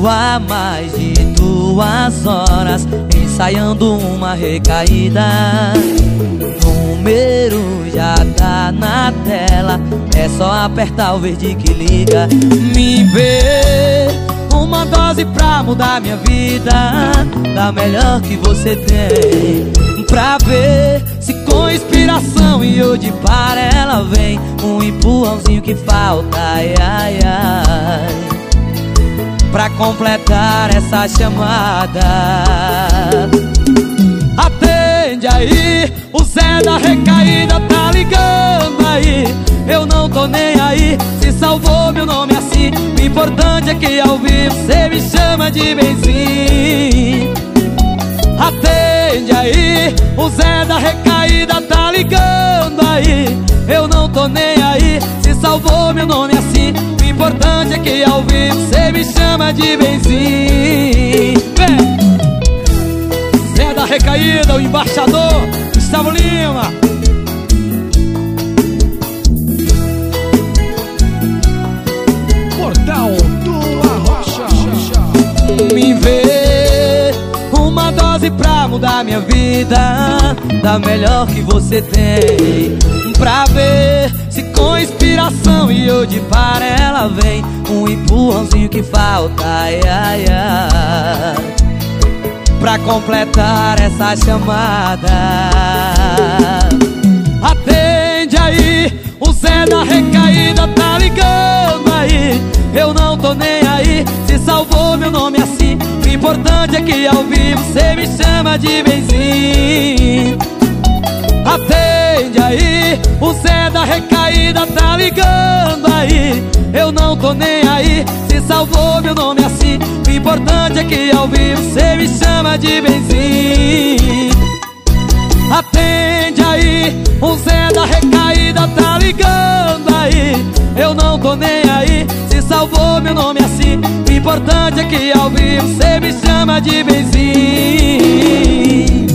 há mais de 2 horas ensaiando uma recaída. O número já tá na tela, é só apertar o verde que liga. Me vê uma dose pra mudar minha vida, da melhor que você tem, pra ver se com inspiração e hoje para ela vem um empurrãozinho que falta, ai, ai, ai, pra completar essa chamada. Atende aí, o Zé da recaída tá ligando aí. Eu não tô nem aí, se salvou meu nome assim. O importante é que ao vivo cê me chama de benzinho. Atende aí, o Zé da recaída tá ligando aí. Eu não tô nem aí, se salvou meu nome assim. O importante é que ao vivo cê me chama de benzinho. Vem! Zé da recaída, o embaixador Gustavo Lima. Portal do Arrocha. Me vê uma dose pra mudar minha vida, da melhor que você tem, pra ver se com inspiração e hoje para ela vem um empurrãozinho que falta, ai, ai, ai, pra completar essa chamada. Atende aí, o Zé da recaída tá ligando aí. Eu não tô nem aí, se salvou meu nome assim. O importante é que ao vivo cê me chama de benzinho. Atende aí, o Zé da recaída tá ligando aí. Eu não tô nem aí, se salvou meu nome assim. O importante é que ao vivo cê me chama de benzinho. Atende aí, o Zé da recaída tá ligando aí. Eu não tô nem aí, se salvou meu nome assim. O importante é que ao vivo cê me chama de benzinho.